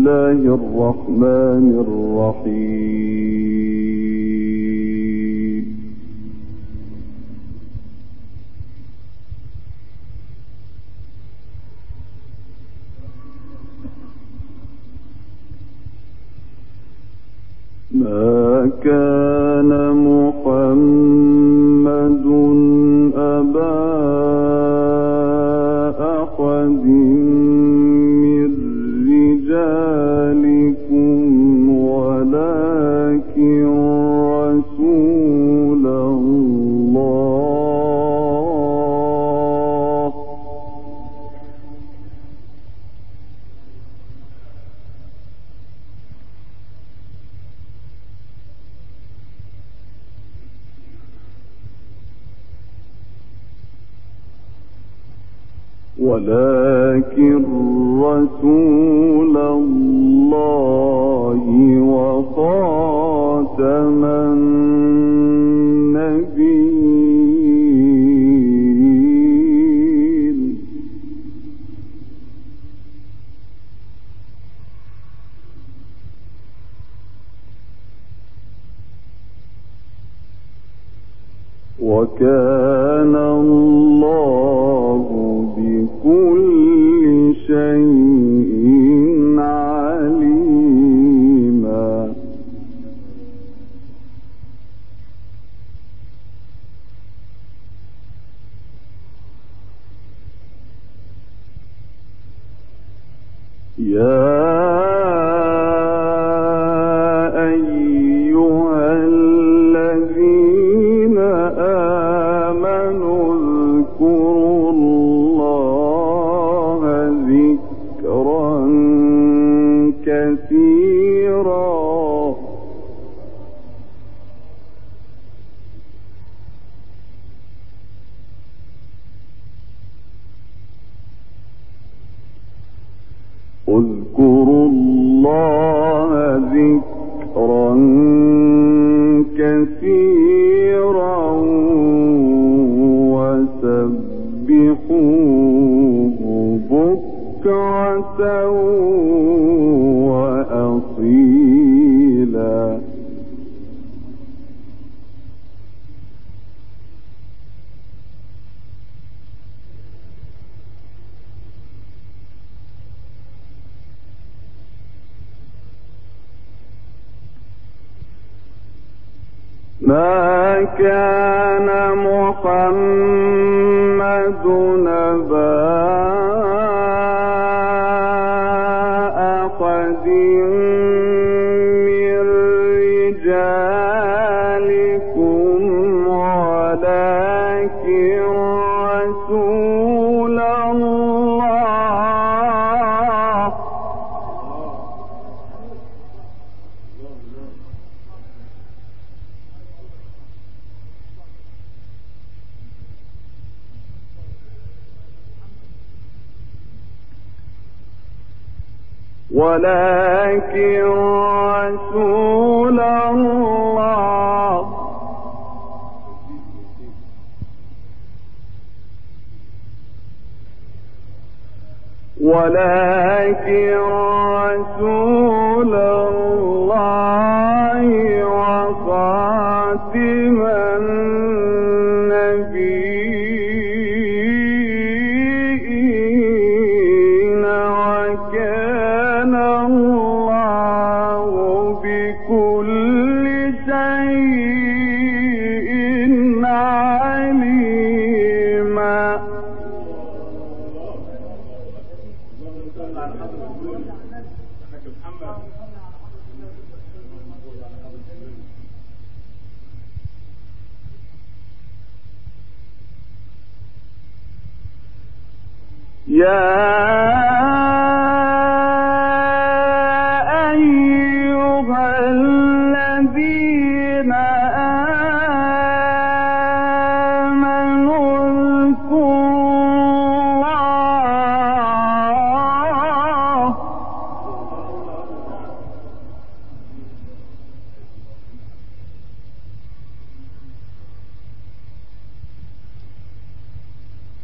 الله الرحمن الرحيم. ما كان محمد أبا أحد من رجالكم ولكن رسول الله وخاتم النبيين. وكان الله بكل شيء عليما. يا اذكروا الله ذكرا كثيرا وسبحوه بكرة وأصيلا. ما كان محمد أبا أحد من رجالكم ولكن رسول الله ولكن رسول الله وخاتم النبيين. وكان الله بكل شيء عليما. يا أيها الذين آمنوا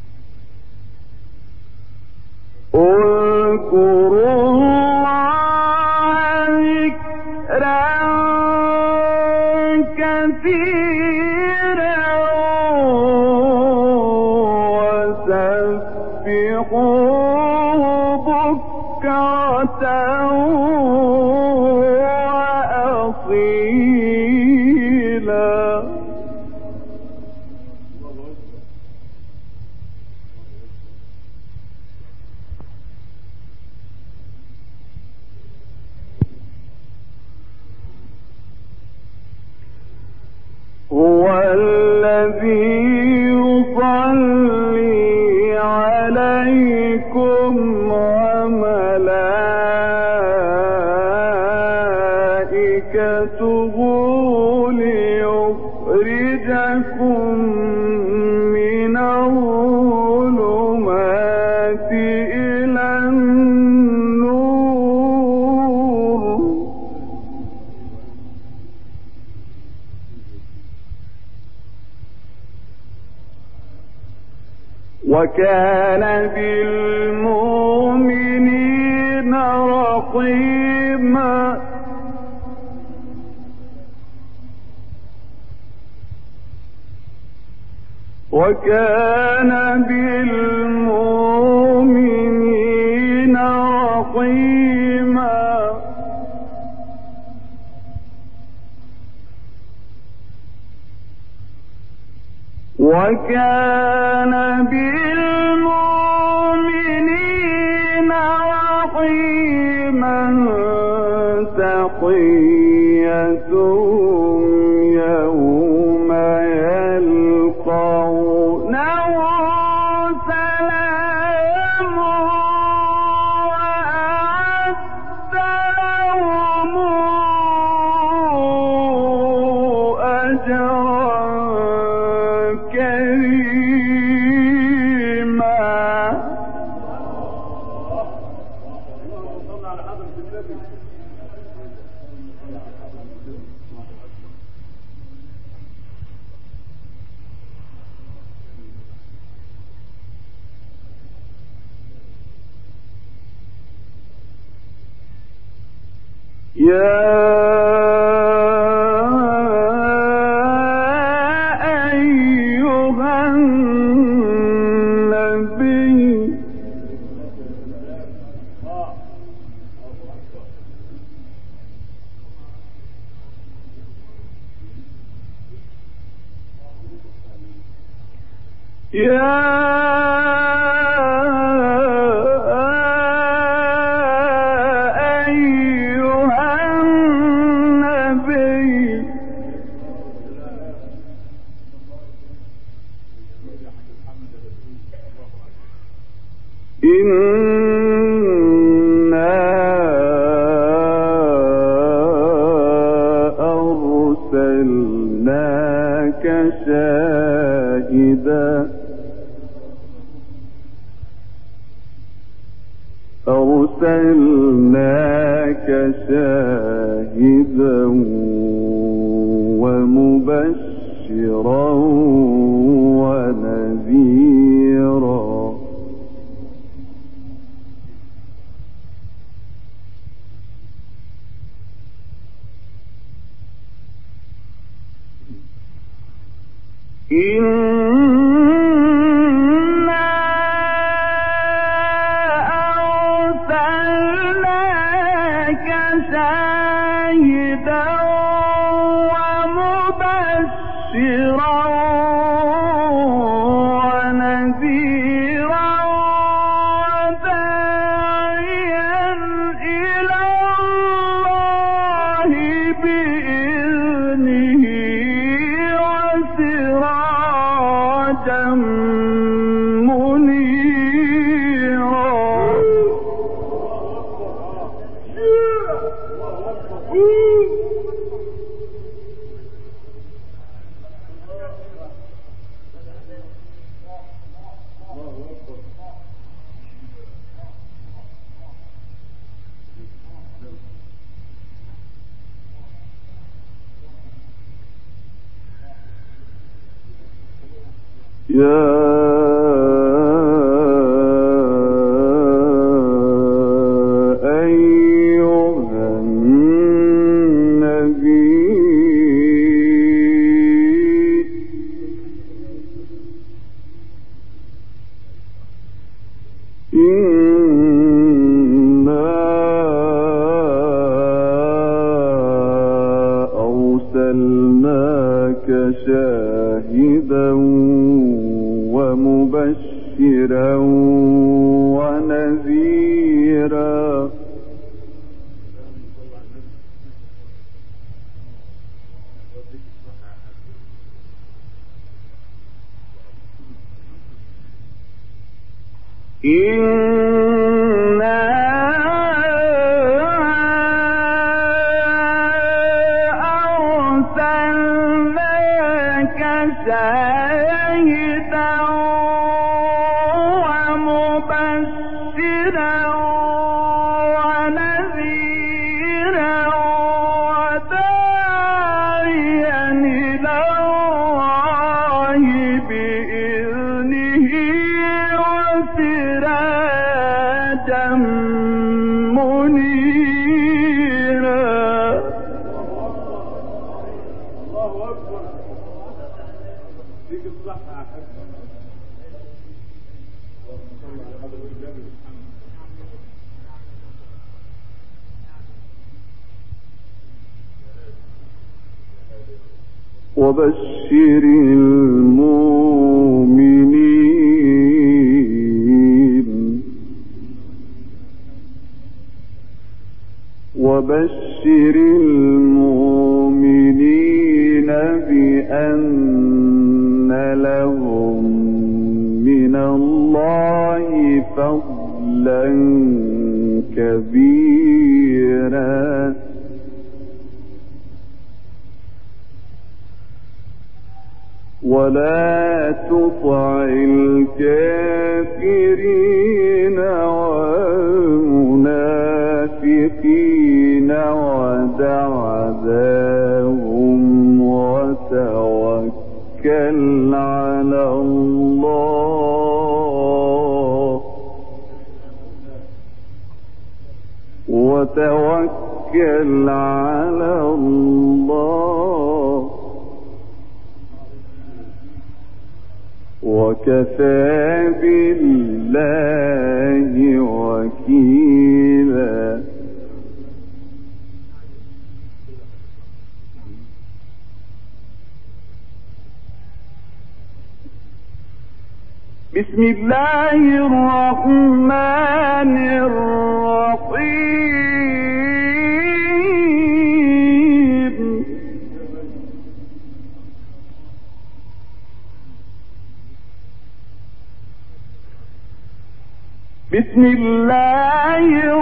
اذكروا الله بكرة وأصيلا هو الذي يصلي عليكم وملائكته ليخرجكم من الظلمات إلى النور وكان بالمؤمنين رحيما وكان بالمؤمنين رحيما وكان بالمؤمنين رحيما تحيتهم يوم يلقونه سلام وأعد لهم أجرا كريما يا أيها النبي إنا أرسلناك شاهدا ومبشرا ونذيرا إنا أرسلناك شاهدا ومبشرا ونذيرا. إنا أرسلناك شاهدا ومبشرا ونذيرا وداعيا إلى الله بإذنه وسراجا منيرا. الله أكبر. ديك الصحة يا حبيبي. اللهم صل على حضرة النبي محمد. وبشر المؤمنين وبشر المؤمنين بأن لهم من الله فضلا كبيرا. ولا تطع الكافرين والمنافقين ودع ذاهم وتوكل على الله وكفى بالله وكيلا. بسم الله الرحمن الرحيم. بسم الله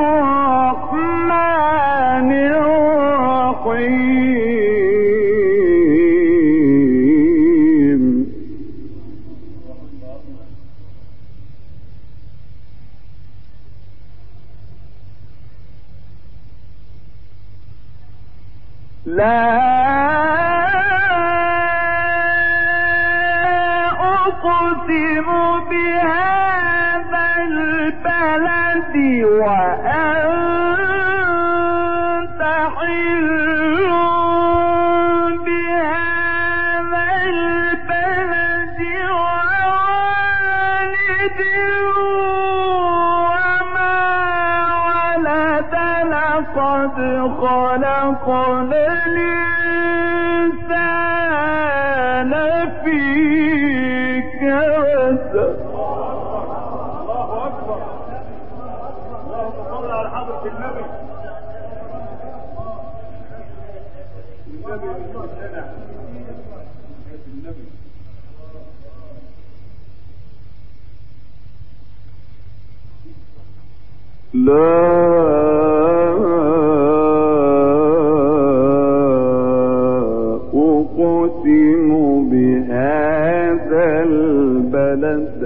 الرحمن الرحيم. لا أقسم بهذا البلد وأنت حل بهذا البلد ووالد وما ولد. لقد خلقنا الإنسان في كبد. الله أكبر. اللهم صل على حضرة النبي. النبي بالسنة. النبي. لا أقسم بهذا البلد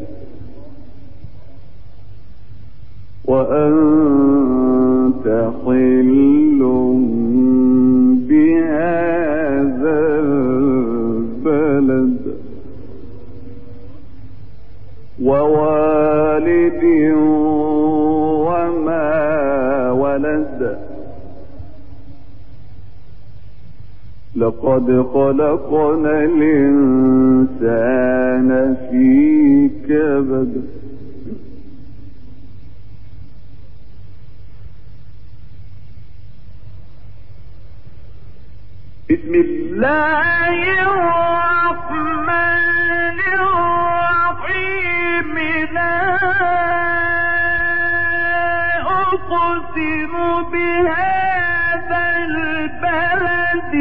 وأنت حل بهذا البلد ووالد وما ولد. لقد خلقنا الإنسان في كبد. بسم الله الرحمن الرحيم لا أقسم بهذا البلد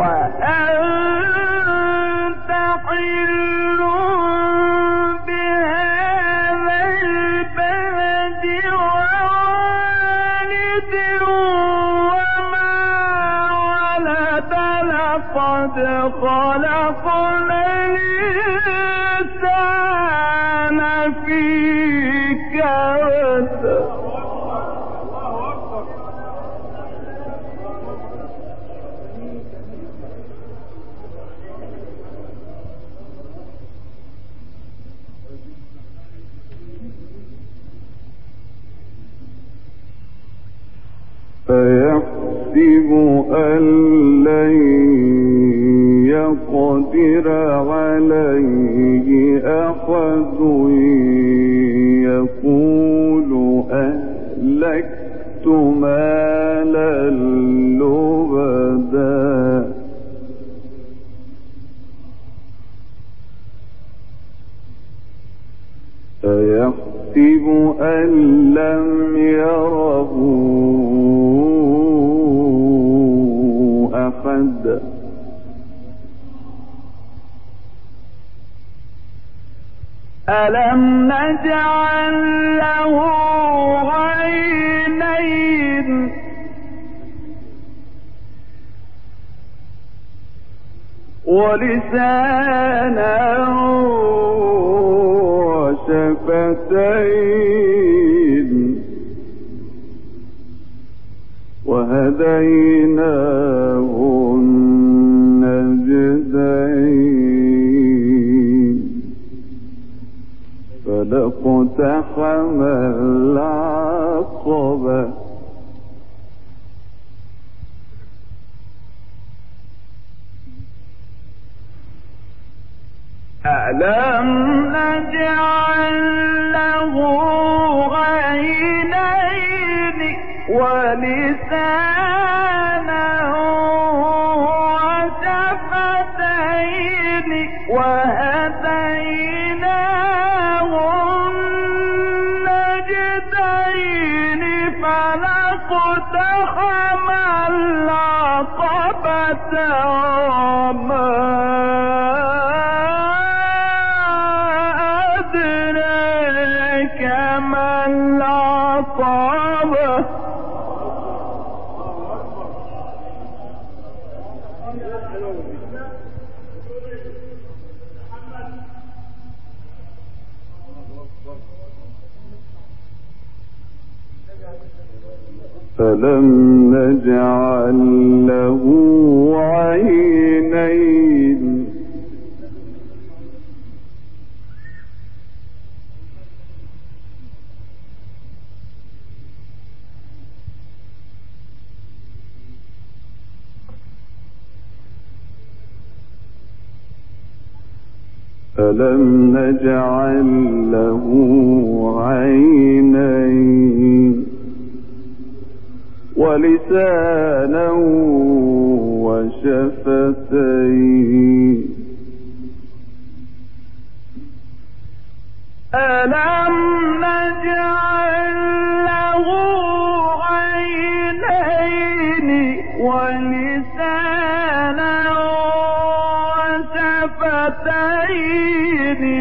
وأنت حل بهذا البلد ووالد وما ولد لقد خلقنا الإنسان في كبد فيحسب أن لن يقدر عليه أحد يقول أهلكت مالا لبدا أيحسب أن لم يره أحد ألم نجعل له عينين ولسانا وشفتين وهديناه النجدين فلاقتحم العقبة ألم نجعل له عينين ولسانا وشفتين وهديناه النجدين فلاقتحم العقبة وما أدراك ما العقبة فلم نجعل له عينين ألم نجعل له عينين ولسانا وشفتين ألم نجعل له عينين ولسانا وشفتين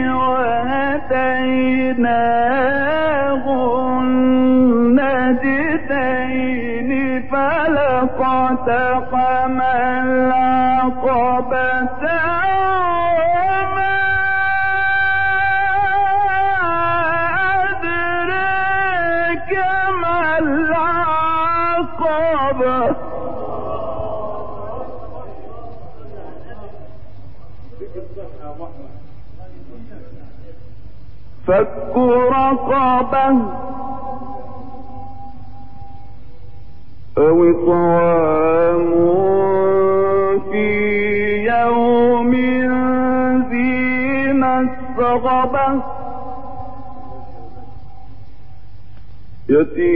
وهديناه النجدين فلاقتحم العقبة وما أدراك ما العقبة فك رقبة أو إطعام في يوم ذي مسغبة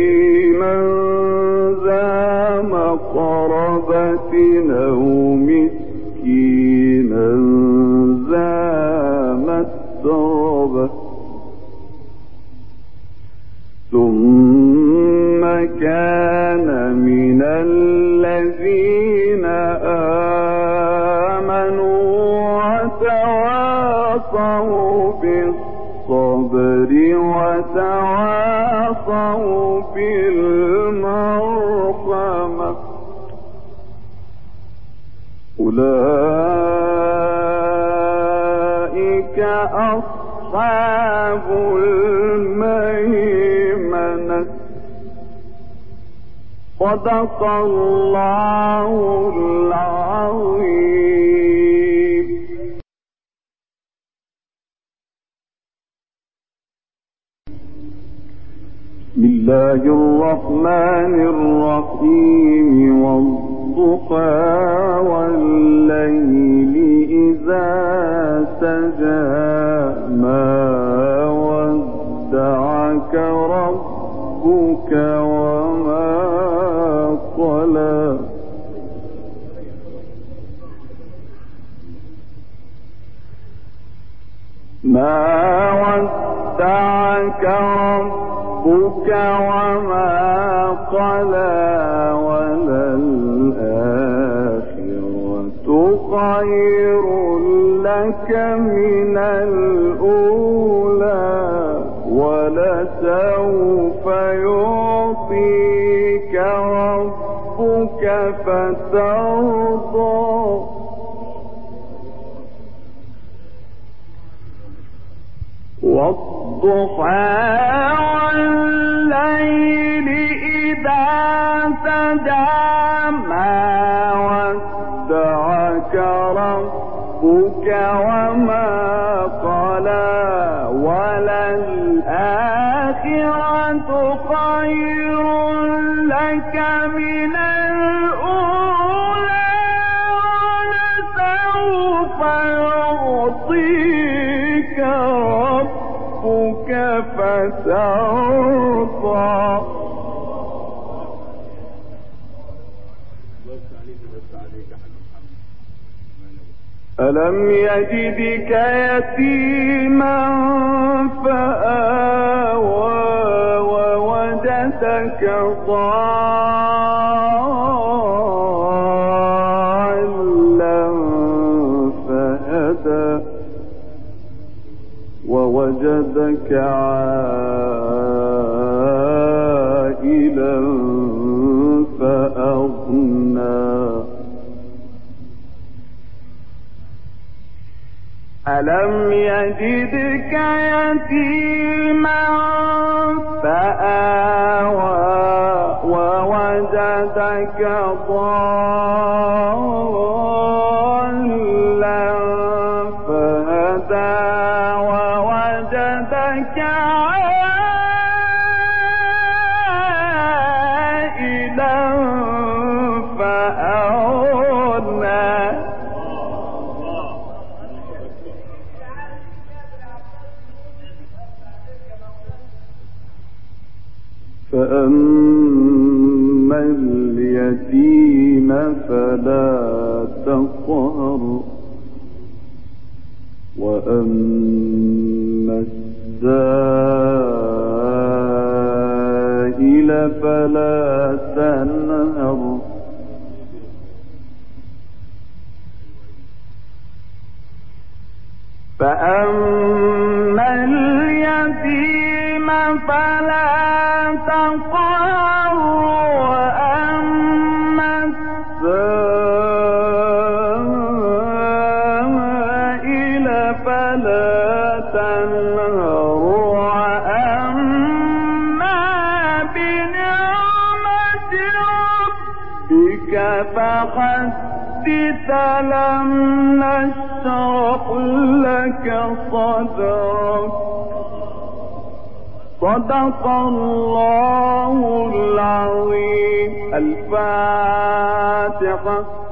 يتيما ذا مقربة أو مسكينا ثم كان من الذين آمنوا وتواصوا بالصبر وتواصوا بالمرحمة أولئك أصحاب الميمنة. صدق الله العظيم. بسم الله الرحمن الرحيم. والضحى والليل إذا سجى ما ودعك ربك وما قلى ما ودعك ربك وما قلى وللآخرة خير لك من الأولى ولسوف يعطيك ربك فترضى. والضحى والليل إذا سجى ما ودعك ربك وما قلى وللآخرة خير لك من الأولى ولسوف يعطيك ربك فترضى. ألم يجدك يتيما فآوى ووجدك ضالا فهدى ووجدك عائلا فأغنى. ألم يجدك يتيما فآوى ووجدك ضالا فهدى ووجدك عائلا فأغنى. فأما اليتيم فلا تقهر وأما السائل فلا تنهر. فأما اليتيم فلا تقهر وأما السائل فلا تنهر وأما بنعمة ربك فحدث. ألم نشرح لك صدرك. صدق الله العظيم. الفاتحة.